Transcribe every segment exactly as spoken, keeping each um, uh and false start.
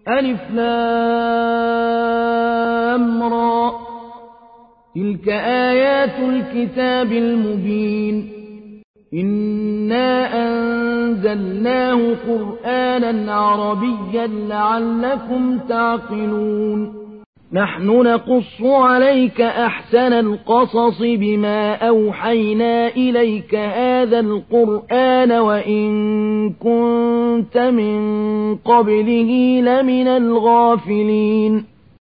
ألف لام را تلك آيات الكتاب المبين إنا أنزلناه قرآنا عربيا لعلكم تعقلون نحن نقص عليك أحسن القصص بما أوحينا إليك هذا القرآن وإن كنت من قبله لمن الغافلين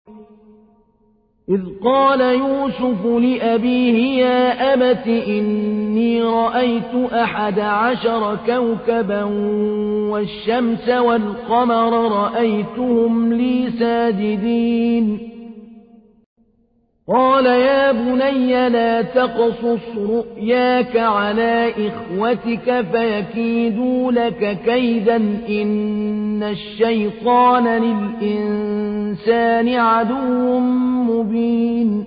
إذ قال يوسف لأبيه يا أبت إني رأيت أحد عشر كوكبا والشمس والقمر رأيتهم لي ساجدين قال يا بني لا تقصص رؤياك على إخوتك فيكيدوا لك كيدا إن الشيطان للإنسان عدو مبين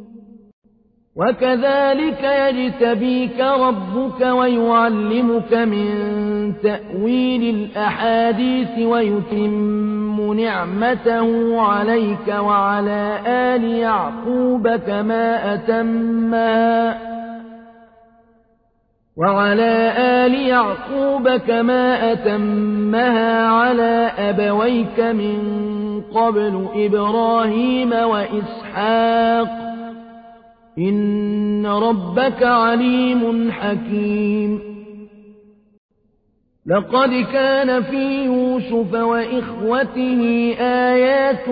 وكذلك يجتبيك ربك ويعلمك من تأويل الأحاديث ويتم نعمته عليك وعلى آل يعقوب كما أتمها وعلى آل يعقوب كما أتمها على أبويك من قبل إبراهيم وإسحاق إن ربك عليم حكيم لقد كان في يوسف وإخوته آيات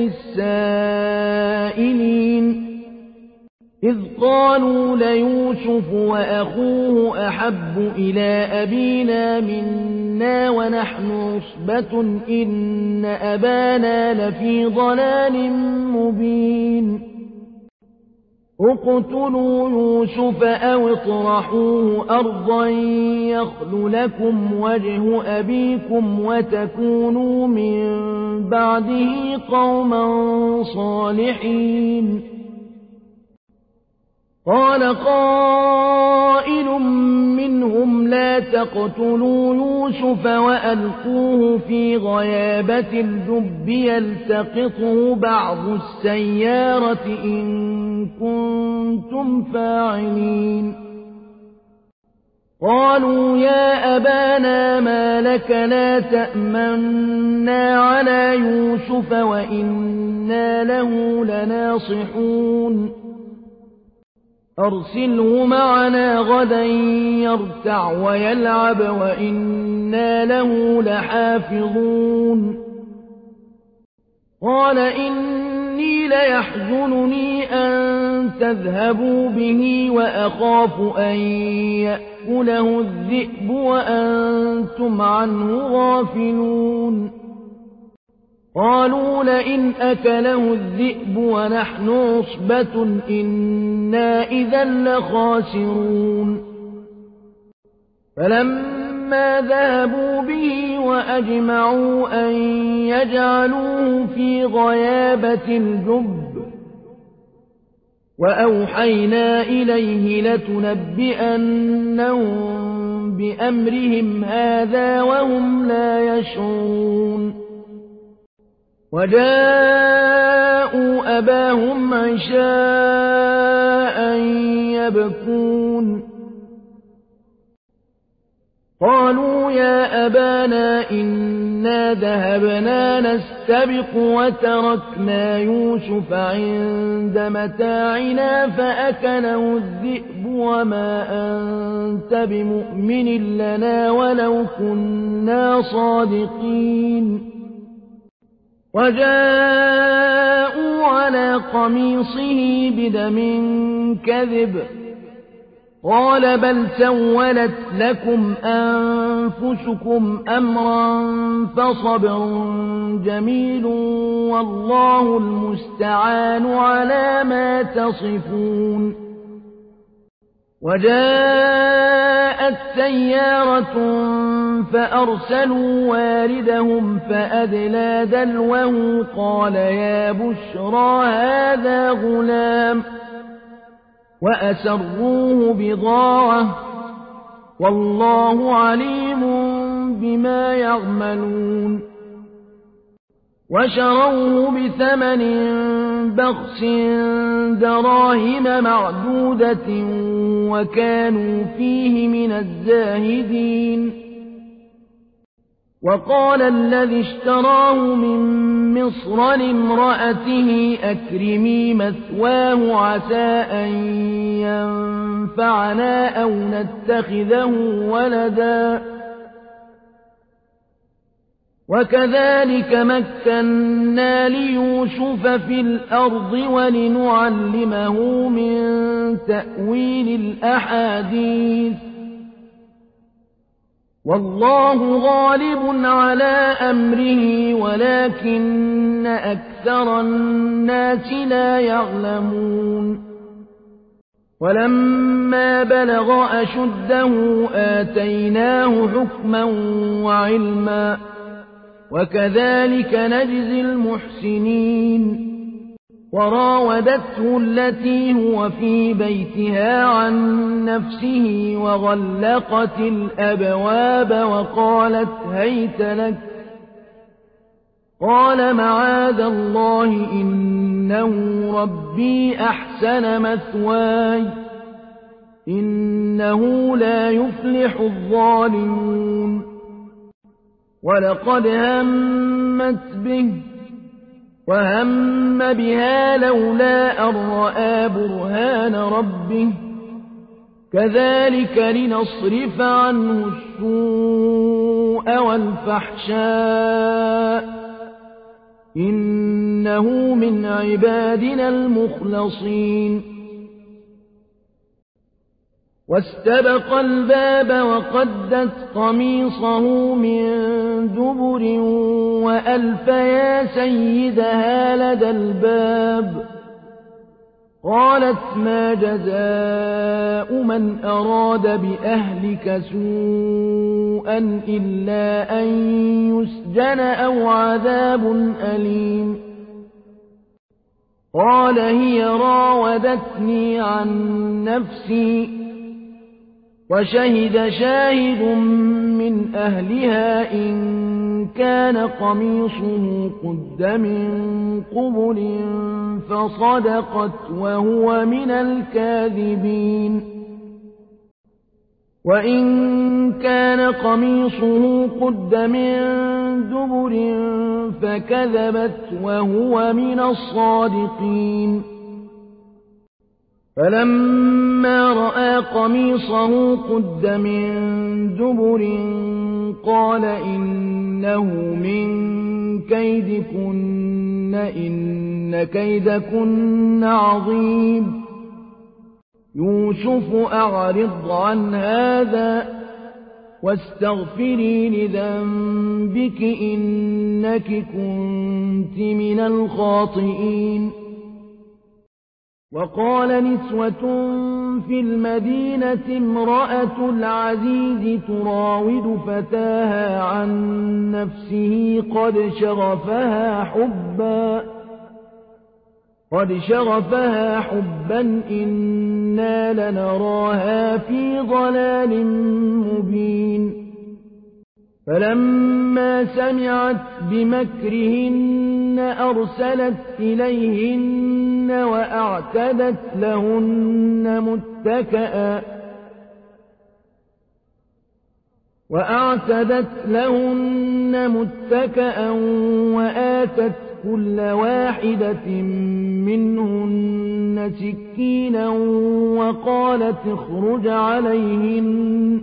للسائلين إذ قالوا ليوسف وأخوه أحب إلى أبينا منا ونحن عصبة إن أبانا لفي ضلال مبين اقتلوا يوسف أو اطرحوه أرضا يخل لكم وجه أبيكم وتكونوا من بعده قوما صالحين قال قائل منهم لا تقتلوا يوسف وألقوه في غيابة الجب يلتقطه بعض السيارة إن كنتم فاعلين قالوا يا أبانا ما لك لا تأمنا على يوسف وإنا له لناصحون أرسله معنا غدا يرتع ويلعب وإنا له لحافظون قال إني ليحزنني أن تذهبوا به وأخاف أن يأكله الذئب وأنتم عنه غافلون قالوا لئن أكله الذئب ونحن عصبة إنا إذا لخاسرون فلما ذهبوا به وأجمعوا أن يجعلوه في غيابة الجب وأوحينا إليه لتنبئنهم بأمرهم هذا وهم لا يشعرون وجاءوا أباهم عشاء يبكون قالوا يا أبانا إنا ذهبنا نستبق وتركنا يوسف عند متاعنا فأكله الذئب وما أنت بمؤمن لنا ولو كنا صادقين وجاءوا على قميصه بدم كذب قال بل سولت لكم أنفسكم أمرا فصبر جميل والله المستعان على ما تصفون وجاءت سيارة فأرسلوا واردهم فأدلى دلوه قال يا بشرى هذا غلام وأسروه بضاعة والله عليم بما يعملون وشروه بثمن بخس دراهم معدودة وكانوا فيه من الزاهدين. وقال الذي اشتراه من مصر لامرأته أكرمي مثواه عسى أن ينفعنا أو نتخذه ولدا وكذلك مكنا ليوسف في الأرض ولنعلمه من تأويل الأحاديث والله غالب على أمره ولكن أكثر الناس لا يعلمون. ولما بلغ أشده آتيناه حكما وعلما وكذلك نجزي المحسنين. وراودته التي هو في بيتها عن نفسه وغلقت الأبواب وقالت هيت لك قال معاذ الله إنه ربي أحسن مثواي إنه لا يفلح الظالمون. ولقد همت به وهم بها لولا أن رأى برهان ربه كذلك لنصرف عنه السوء والفحشاء إنه من عبادنا المخلصين. واستبق الباب وقدت قميصه من دبر وألف يا سيدها لدى الباب قالت ما جزاء من أراد بأهلك سوءا إلا أن يسجن أو عذاب أليم. قال هي راودتني عن نفسي وشهد شاهد من أهلها إن كان قميصه قد من قبل فصدقت وهو من الكاذبين. وإن كان قميصه قد من دبر فكذبت وهو من الصادقين. فلما رأى قميصه قد من دبر قال إنه من كيدكن إن كيدكن عظيم. يوسف أعرض عن هذا واستغفري لذنبك إنك كنت من الخاطئين. وقال نسوة في المدينة امرأة العزيز تراود فتاها عن نفسه قد شغفها حبا قد شغفها حبا إنا لنراها في ضلال مبين. فلما سمعت بمكرهن أرسلت إليهن وأعتدت لهن متكئا وأعتدت لهن متكئا وآتت كل واحدة منهن سكينا وقالت اخرج عليهن.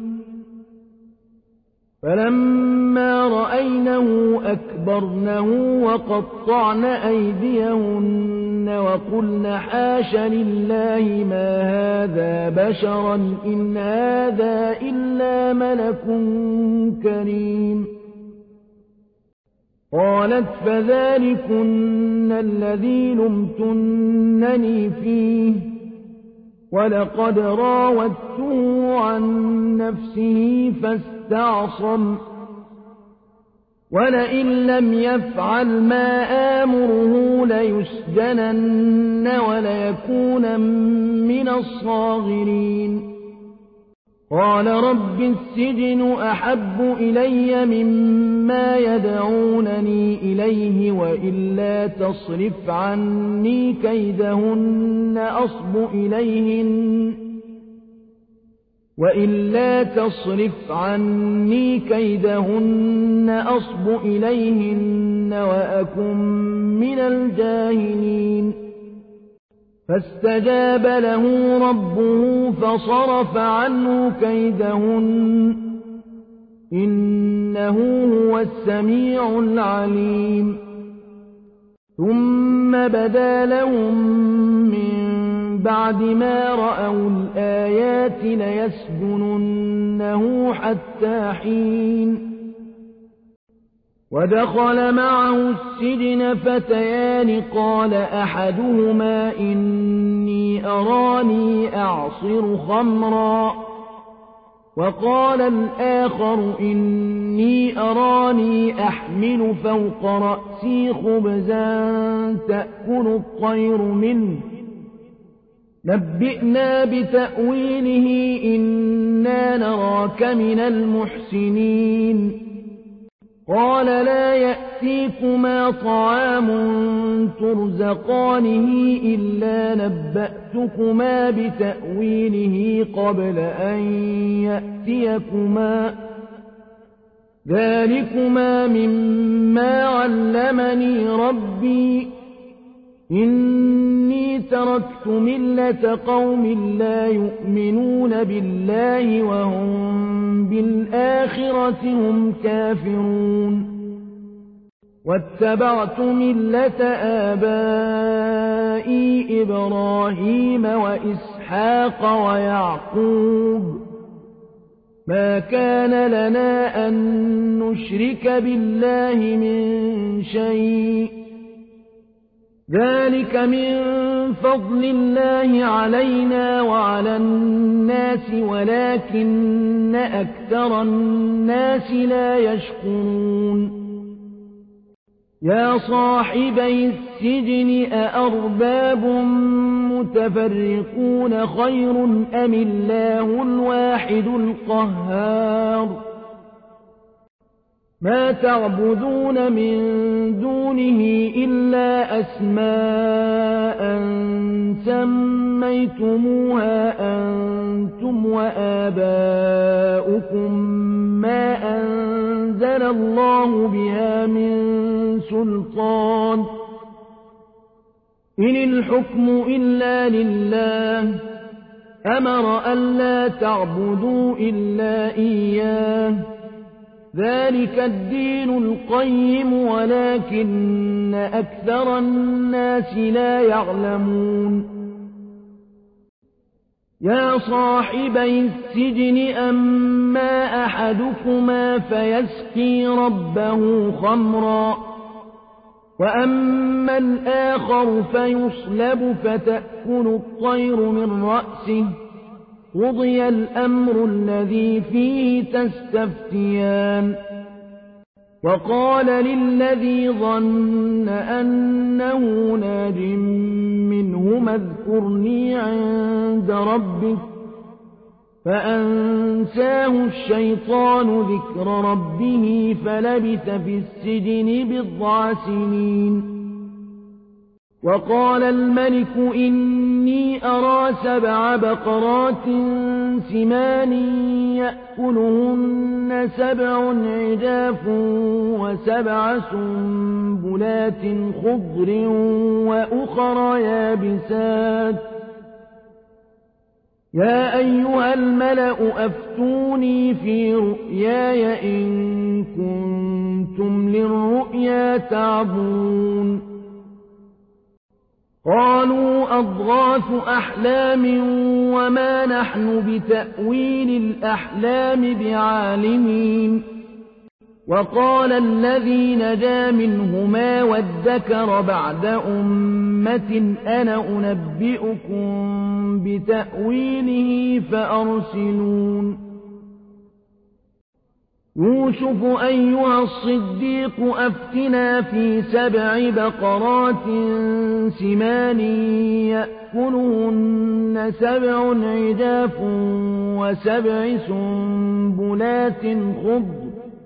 فلما رأينه أكبرنه وقطعن أيديهن وقلن حاش لله ما هذا بشرا إن هذا إلا ملك كريم. قالت فذلكن الذي لمتنني فيه ولقد راودته عن نفسه فاستعصم ولئن لم يفعل ما آمره ليسجنن وليكون من الصاغرين. قال رب السجن أحب إلي مما يدعونني إليه وإلا تصرف عني كيدهن أصب إليهن وإلا تصرف عني كيدهن أصب إليهن وأكن من الجاهلين فاستجاب له ربه فصرف عنه كيدهن إنه هو السميع العليم ثم بدا لهم من بعد ما رأوا الآيات ليسجننه حتى حين ودخل معه السجن فتيان قال أحدهما إني أراني أعصر خمرا وقال الآخر إني أراني أحمل فوق رأسي خبزا تأكل الطير منه نبئنا بتأويله إنا نراك من المحسنين قال لا يأتيكما طعام ترزقانه إلا نبأتكما بتأويله قبل أن يأتيكما ذلكما مما علمني ربي إني تركت ملة قوم لا يؤمنون بالله وهم بالآخرة هم كافرون واتبعت ملة آبائي إبراهيم وإسحاق ويعقوب ما كان لنا أن نشرك بالله من شيء ذلك من فضل الله علينا وعلى الناس ولكن أكثر الناس لا يشكرون يا صاحبي السجن أأرباب متفرقون خير أم الله الواحد القهار ما تعبدون من دونه إلا أسماء سميتموها أنتم وآباؤكم ما أنزل الله بها من سلطان إن الحكم إلا لله أمر ألا تعبدوا إلا إياه ذلك الدين القيم ولكن أكثر الناس لا يعلمون يا صاحبي السجن أما أحدكما فيسقي ربه خمرا وأما الآخر فيصلب فتأكل الطير من رأسه قضي الأمر الذي فيه تستفتيان وقال للذي ظن أنه ناج منهما اذكرني عند ربك فأنساه الشيطان ذكر ربه فلبث في السجن بضع سنين وقال الملك إني أرى سبع بقرات سمان يأكلهن سبع عجاف وسبع سنبلات خضر وأخر يابسات يا أيها الملأ أفتوني في رؤياي إن كنتم للرؤيا تعبون قالوا أضغاث أحلام وما نحن بتأويل الأحلام بعالمين وقال الذي نجا منهما وادكر بعد أمة أنا أنبئكم بتأويله فأرسلون يوسف أيها الصديق أفتنا في سبع بقرات سمان يأكلهن سبع عجاف وسبع سنبلات خضر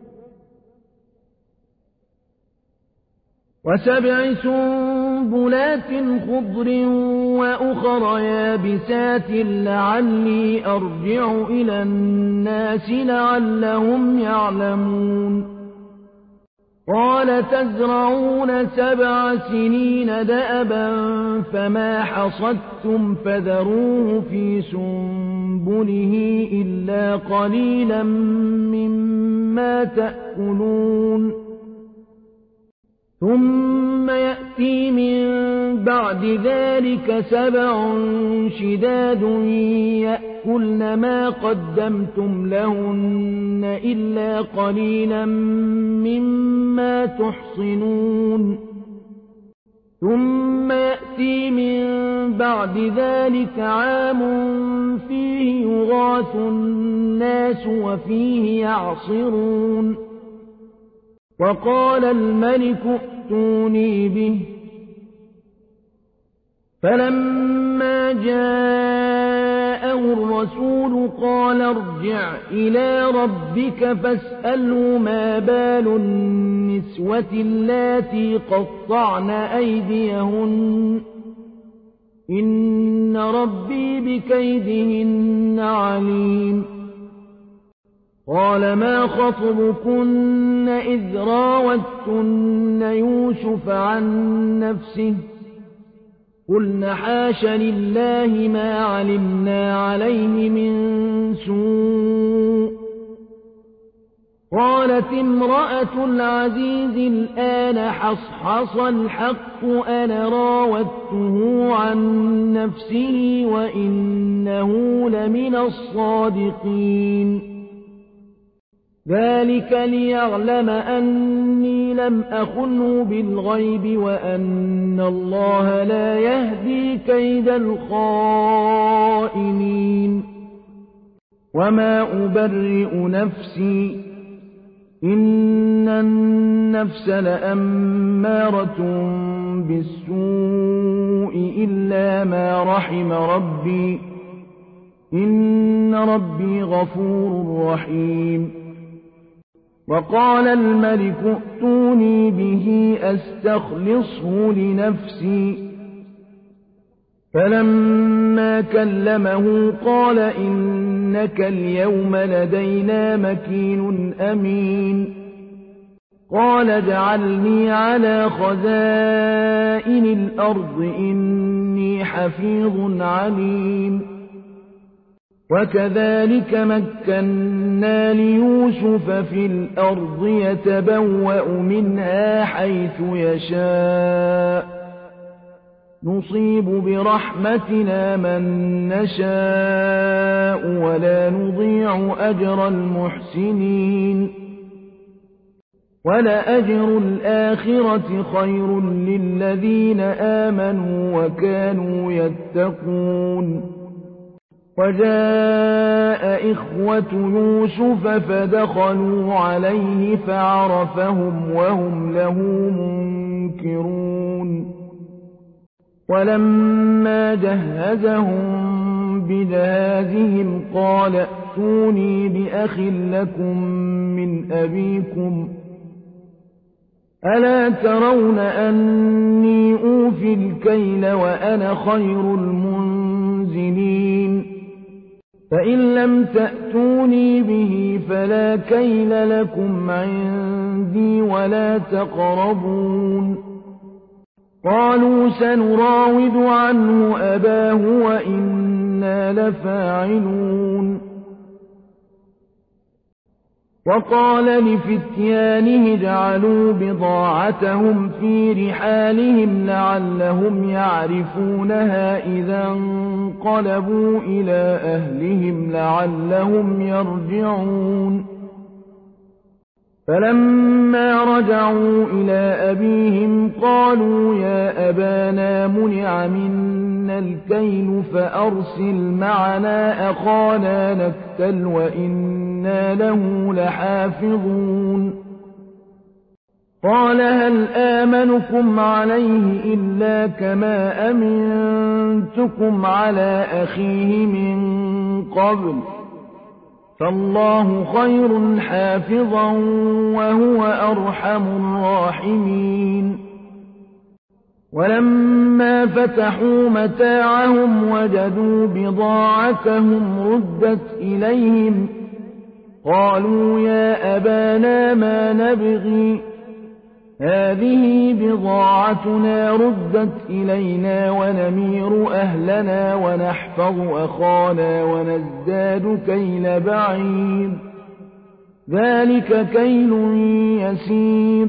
وسبع سنبلات خضر وأخر يابسات لعلي أرجع إلى الناس لعلهم يعلمون قال تزرعون سبع سنين دأبا فما حصدتم فذروه في سنبله إلا قليلا مما تأكلون ثم يأتي من بعد ذلك سبع شداد يأكلن ما قدمتم لهن إلا قليلا مما تحصنون ثم يأتي من بعد ذلك عام فيه يغاث الناس وفيه يعصرون وقال الملك ائتوني به فلما جاءه الرسول قال ارجع إلى ربك فاسأله ما بال النسوة اللاتي قطعن أيديهن إن ربي بكيدهن عليم قال ما خطبكن إذ راوتن يوسف عن نفسه قلن حاش لله ما علمنا عليه من سوء قالت امرأة العزيز الآن حصحص الحق أنا راودته عن نفسه وإنه لمن الصادقين ذلك ليعلم أني لم أخنه بالغيب وأن الله لا يهدي كيد الخائنين وما أبرئ نفسي إن النفس لأمارة بالسوء إلا ما رحم ربي إن ربي غفور رحيم وقال الملك ائتوني به أستخلصه لنفسي فلما كلمه قال إنك اليوم لدينا مكين أمين قال اجعلني على خزائن الأرض إني حفيظ عليم وكذلك مكنا ليوسف في الأرض يتبوأ منها حيث يشاء نصيب برحمتنا من نشاء ولا نضيع أجر المحسنين ولأجر الآخرة خير للذين آمنوا وكانوا يتقون وجاء إخوة يوسف فدخلوا عليه فعرفهم وهم له منكرون ولما جهزهم بجهازهم قال ائتوني بأخ لكم من أبيكم ألا ترون أني أوفي الكيل وأنا خير المنزلين فإن لم تأتوني به فلا كيل لكم عندي ولا تقربون قالوا سنراود عنه أباه وإنا لفاعلون وقال لفتيانه اجعلوا بضاعتهم في رحالهم لعلهم يعرفونها إذا انقلبوا إلى أهلهم لعلهم يرجعون فلما رجعوا إلى أبيهم قالوا يا أبانا منع منا الكيل فأرسل معنا أخانا نكتل وإنا وَإِنَّا لَهُ لَحَافِظُونَ قَالَ هَلْ آمَنُكُمْ عَلَيْهِ إِلَّا كَمَا أَمِنتُكُمْ عَلَىٰ أَخِيهِ مِن قَبْلُ فَاللَّهُ خَيْرٌ حَافِظًا وَهُوَ أَرْحَمُ الرَّاحِمِينَ وَلَمَّا فَتَحُوا مَتَاعَهُمْ وَجَدُوا بِضَاعَتَهُمْ رُدَّتْ إِلَيْهِمْ قَالُوا يَا أَبَانَا مَا نَبْغِي هَٰذِهِ بِضَاعَتُنَا رُدَّتْ إِلَيْنَا وَنَمِيرُ أَهْلَنَا وَنَحْفَظُ أَخَانَا وَنَزْدَادُ كَيْلَ بَعِيرٍ ذَٰلِكَ كَيْلٌ يَسِيرٌ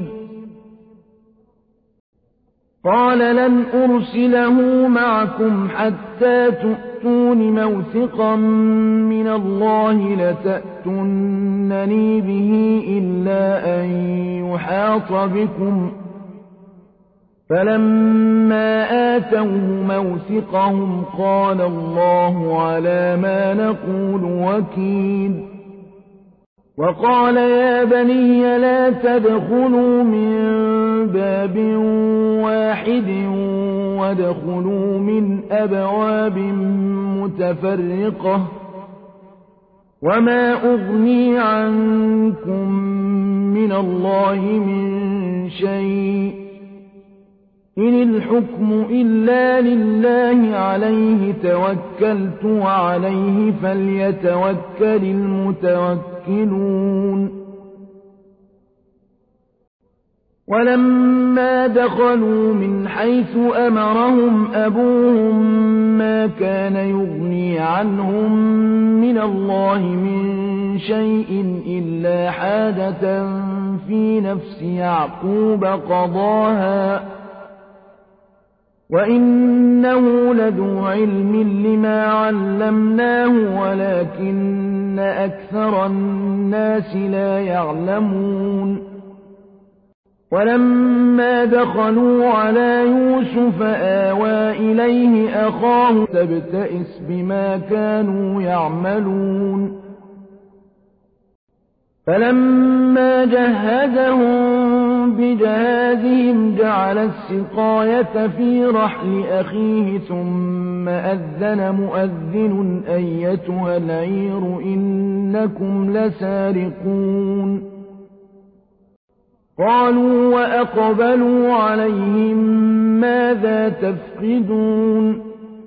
قَالَ لَنْ أُرْسِلَهُ مَعَكُمْ حَتَّىٰ تُؤْتُونِ مَوْثِقًا مِّنَ اللَّهِ لَتَأْتُنَّنِي بِهِ إِلَّا أَن يُحَاطَ بِكُمْ ۖ فَلَمَّا آتَوْهُ مَوْثِقَهُمْ قَالَ اللَّهُ عَلَىٰ مَا نَقُولُ وَكِيلٌ وَقَالَ يَا بَنِيَّ لَا تَدْخُلُوا مِن بَابٍ وَاحِدٍ وَادْخُلُوا مِنْ أَبْوَابٍ مُّتَفَرِّقَةٍ وَمَا أُغْنِي عَنكُم مِّنَ اللَّهِ مِن شَيْءٍ إِنِ الْحُكْمُ إِلَّا لِلَّهِ عَلَيْهِ تَوَكَّلْتُ وَعَلَيْهِ فَلْيَتَوَكَّلِ الْمُتَوَكِّلُونَ وَلَمَّا دَخَلُوا مِنْ حَيْثُ أَمَرَهُمْ أَبُوهُم مَّا كَانَ يُغْنِي عَنْهُم مِّنَ اللَّهِ مِن شَيْءٍ إِلَّا حَاجَةً فِي نَفْسِ يَعْقُوبَ قَضَاهَا وَإِنَّهُ لَذُو عِلْمٍ لِّمَا عَلَّمْنَاهُ وَلَٰكِنَّ أَكْثَرَ النَّاسِ لَا يَعْلَمُونَ وَلَمَّا دَخَلُوا عَلَىٰ يُوسُفَ آوَىٰ إِلَيْهِ أَخَاهُ تَبْتَئِسْ بِمَا كَانُوا يَعْمَلُونَ فَلَمَّا جَهَّزَهُم بِجَهَازِهِمْ جَعَلَ السِّقَايَةَ فِي رَحْلِ أَخِيهِ ثُمَّ أَذَّنَ مُؤَذِّنٌ أَيَّتُهَا الْعِيرُ إِنَّكُمْ لَسَارِقُونَ قَالُوا وَأَقْبَلُوا عَلَيْهِم مَّاذَا تَفْقِدُونَ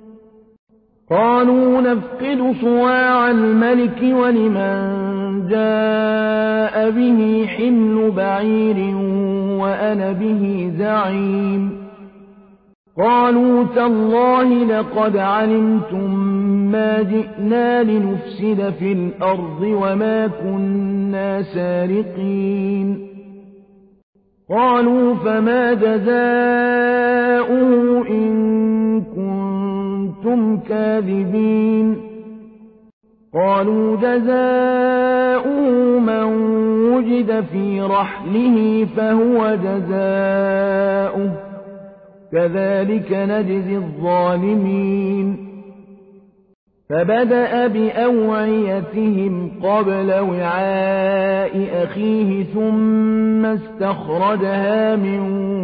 قَالُوا نَفْقِدُ صُوَاعَ الْمَلِكِ وَلِمَن جَاءَ بِهِ حِمْلُ بَعِيرٍ وَأَنَا بِهِ زَعِيمٌ قَالُوا تَاللَّهِ لَقَدْ عَلِمْتُم مَّا جِئْنَا لِنُفْسِدَ فِي الْأَرْضِ وَمَا كُنَّا سَارِقِينَ قَالُوا فَمَا جَزَاؤُهُ إِن كُنتُمْ كَاذِبِينَ قَالُوا جَزَاؤُهُ مَن وُجِدَ فِي رَحْلِهِ فَهُوَ جَزَاؤُهُ كَذَٰلِكَ نَجْزِي الظَّالِمِينَ فَبَدَأَ بِأَوْعِيَتِهِمْ قَبْلَ وِعَاءِ أَخِيهِ ثُمَّ اسْتَخْرَجَهَا مِن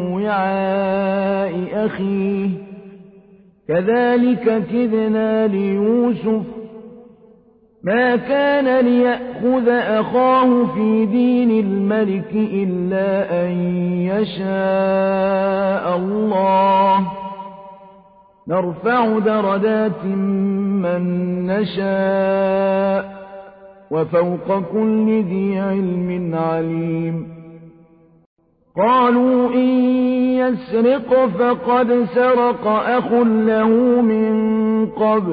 وِعَاءِ أَخِيهِ كَذَٰلِكَ كِدْنَا لِيُوسُفَ مَا كَانَ لِيَأْخُذَ أَخَاهُ فِي دِينِ الْمَلِكِ إِلَّا أَن يَشَاءَ اللَّهُ نَرْفَعُ دَرَجَاتٍ مَّن نَّشَاءُ ۗ وَفَوْقَ كُلِّ ذِي عِلْمٍ عَلِيمٌ قَالُوا إِن يَسْرِقْ فَقَدْ سَرَقَ أَخٌ لَّهُ مِن قَبْلُ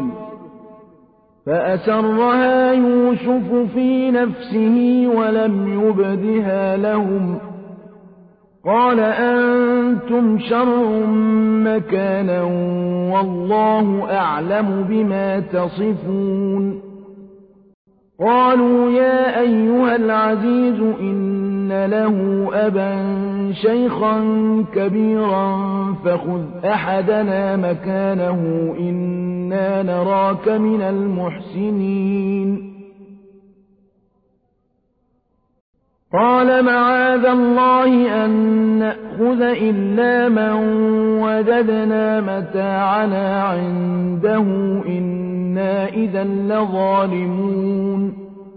فَأَسَرَّهَا يُوسُفُ فِي نَفْسِهِ وَلَمْ يُبْدِهَا لَهُمْ قَالَ أَنتُمْ شَرٌّ مَّكَانًا وَاللَّهُ أَعْلَمُ بِمَا تَصِفُونَ قَالُوا يَا أَيُّهَا الْعَزِيزُ إِنَّ لَهُ أَبًا شَيْخًا كَبِيرًا فَخُذْ أَحَدَنَا مَكَانَهُ إِنَّا نَرَاكَ مِنَ الْمُحْسِنِينَ قال معاذ الله أن نأخذ إلا من وجدنا متاعنا عنده إنا إذا لظالمون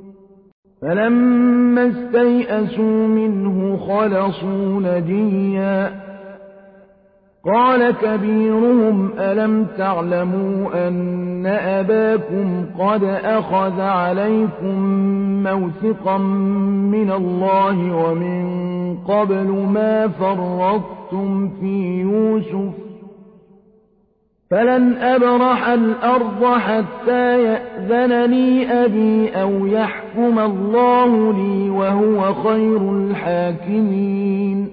فلما استيئسوا منه خلصوا نجيا قال كبيرهم ألم تعلموا أن أباكم قد أخذ عليكم موثقا من الله ومن قبل ما فرطتم في يوسف فلن أبرح الأرض حتى يأذن لي أبي أو يحكم الله لي وهو خير الحاكمين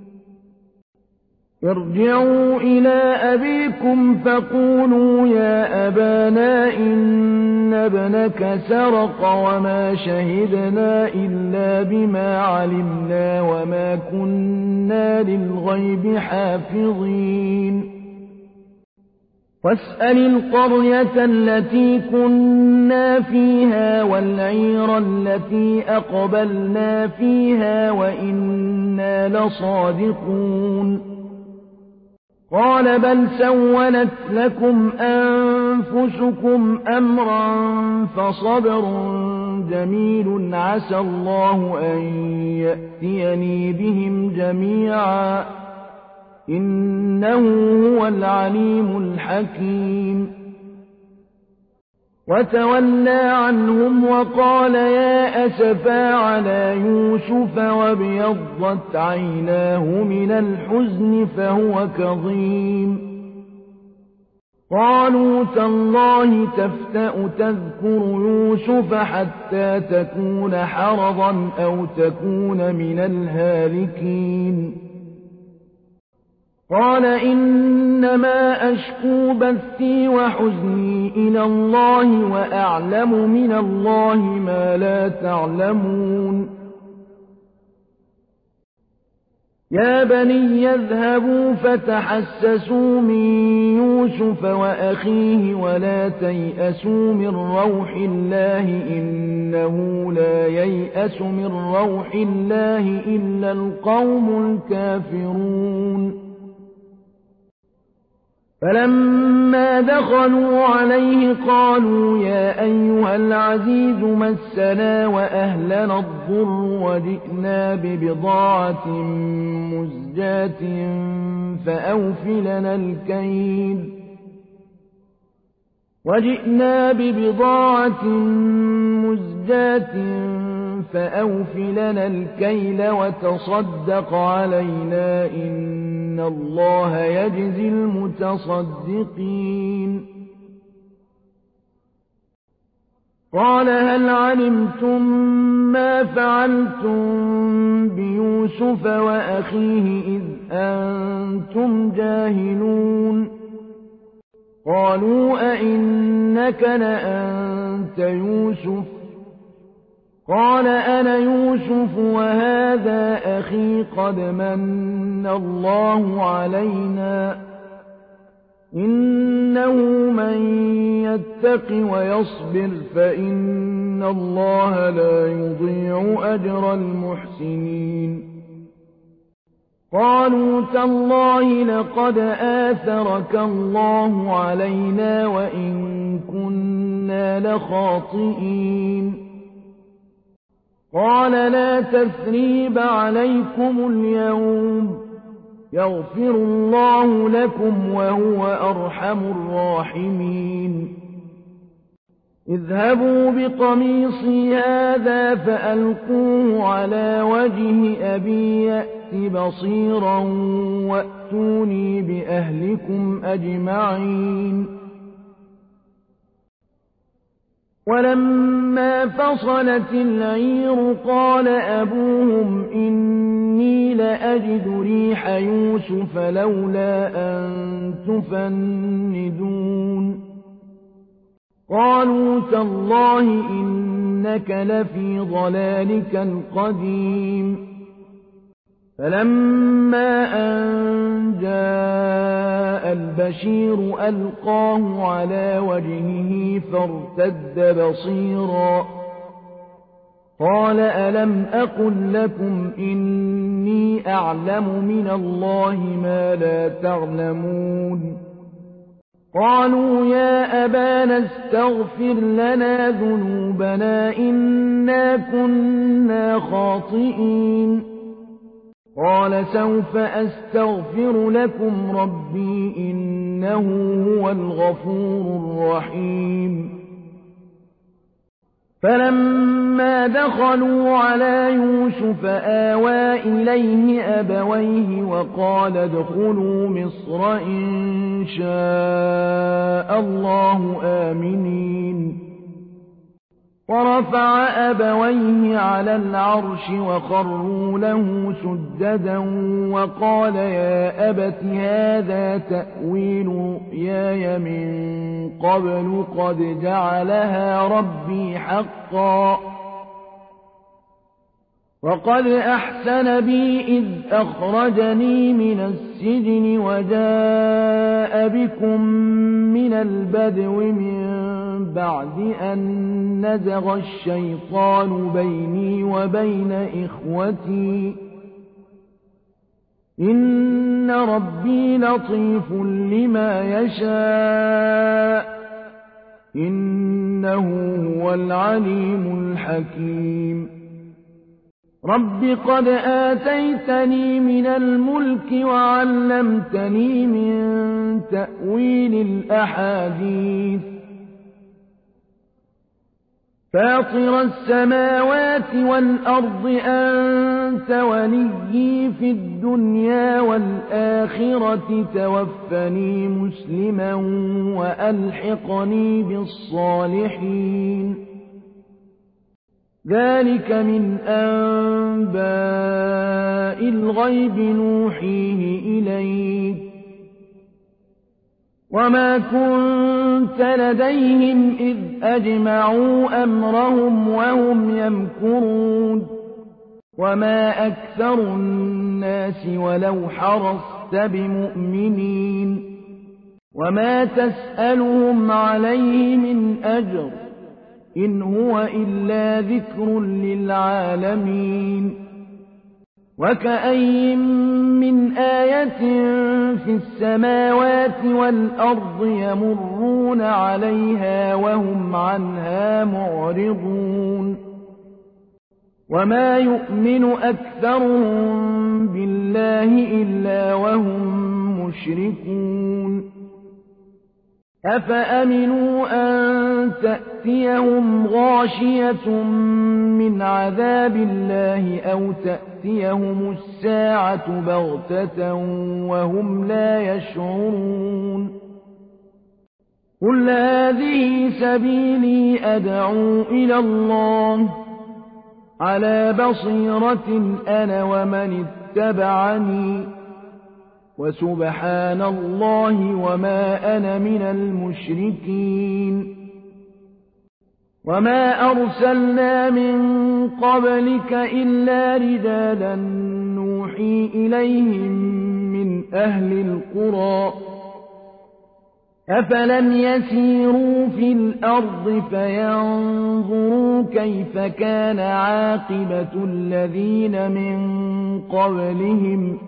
ارجعوا إلى أبيكم فقولوا يا أبانا إن ابنك سرق وما شهدنا إلا بما علمنا وما كنا للغيب حافظين واسأل القرية التي كنا فيها والعير التي أقبلنا فيها وإنا لصادقون قال بل سولت لكم أنفسكم أمرا فصبر جميل عسى الله أن يأتيني بهم جميعا إنه هو العليم الحكيم وتولى عنهم وقال يا أسفا على يوسف وابيضت عيناه من الحزن فهو كظيم قالوا تالله تفتأ تذكر يوسف حتى تكون حرضا أو تكون من الهالكين قال إنما أشكو بثي وحزني إلى الله وأعلم من الله ما لا تعلمون يا بني يذهبوا فتحسسوا من يوسف وأخيه ولا تيأسوا من روح الله إنه لا ييأس من روح الله إلا القوم الكافرون فلما دخلوا عليه قالوا يا أيها العزيز مسنا وأهلنا الضر وجئنا ببضاعة مزجاة فأوف لنا الكيل وجئنا ببضاعة مزجاة فأوف لنا الكيل وتصدق علينا إن الله يجزي المتصدقين قال هل علمتم ما فعلتم بيوسف وأخيه إذ أنتم جاهلون قالوا أئنك لأنت يوسف قال أنا يوسف وهذا أخي قد من الله علينا إنه من يتق ويصبر فإن الله لا يضيع أجر المحسنين قالوا تالله لقد آثرك الله علينا وإن كنا لخاطئين قال لا تثريب عليكم اليوم يغفر الله لكم وهو أرحم الراحمين اذهبوا بقميصي هذا فألقوه على وجه أبي يأت بصيرا وأتوني بأهلكم أجمعين ولما فصلت العير قال أبوهم إني لأجد ريح يوسف لولا أن تفندون قالوا تالله إنك لفي ضلالك القديم فلما أن جاء البشير ألقاه على وجهه فارتد بصيرا قال ألم أقل لكم إني أعلم من الله ما لا تعلمون قالوا يا أبانا استغفر لنا ذنوبنا إنا كنا خاطئين قال سوف أستغفر لكم ربي إنه هو الغفور الرحيم فلما دخلوا على يوسف آوى إليه أبويه وقال ادخلوا مصر إن شاء الله آمنين ورفع أبويه على العرش وخروا له سجدا وقال يا أبت هذا تأويل رؤياي من قبل قد جعلها ربي حقا وقد أحسن بي إذ أخرجني من السجن وجاء بكم من البدو من بعد أن نزغ الشيطان بيني وبين إخوتي إن ربي لطيف لما يشاء إنه هو العليم الحكيم رب قد آتيتني من الملك وعلمتني من تأويل الأحاديث فاطر السماوات والأرض أنت وليي في الدنيا والآخرة توفني مسلما وألحقني بالصالحين ذلك من أنباء الغيب نوحيه إليك وما كنت لديهم إذ أجمعوا أمرهم وهم يمكرون وما أكثر الناس ولو حرصت بمؤمنين وما تسألهم عليه من أجر إن هو إلا ذكر للعالمين وكأين من آية في السماوات والأرض يمرون عليها وهم عنها معرضون وما يؤمن أكثرهم بالله إلا وهم مشركون أفأمنوا أن تأتيهم غاشية من عذاب الله أو تأتيهم الساعة بغتة وهم لا يشعرون قل هذه سبيلي أدعو إلى الله على بصيرة أنا ومن اتبعني وسبحان الله وما أنا من المشركين وما أرسلنا من قبلك إلا رجالا نوحي إليهم من أهل القرى أفلم يسيروا في الأرض فينظروا كيف كان عاقبة الذين من قبلهم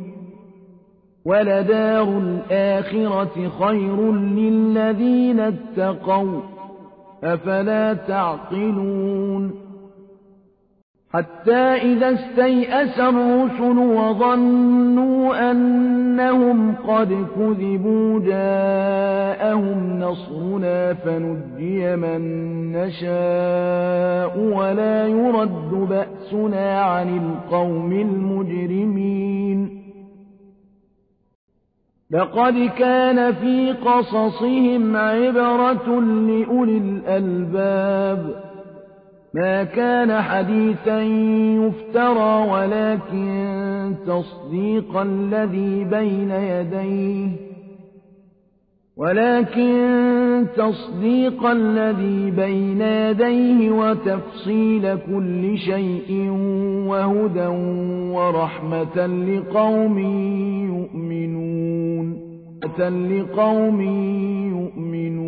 ولدار الآخرة خير للذين اتقوا أفلا تعقلون حتى إذا استيأس الرسل وظنوا أنهم قد كذبوا جاءهم نصرنا فنجي من نشاء ولا يرد بأسنا عن القوم المجرمين لقد كان في قصصهم عبرة لأولي الألباب ما كان حديثا يفترى ولكن تصديق الذي بين يديه ولكن تصديق الذي بين يديه وتفصيل كل شيء وهدى ورحمة لقوم يؤمنون لقوم يؤمنون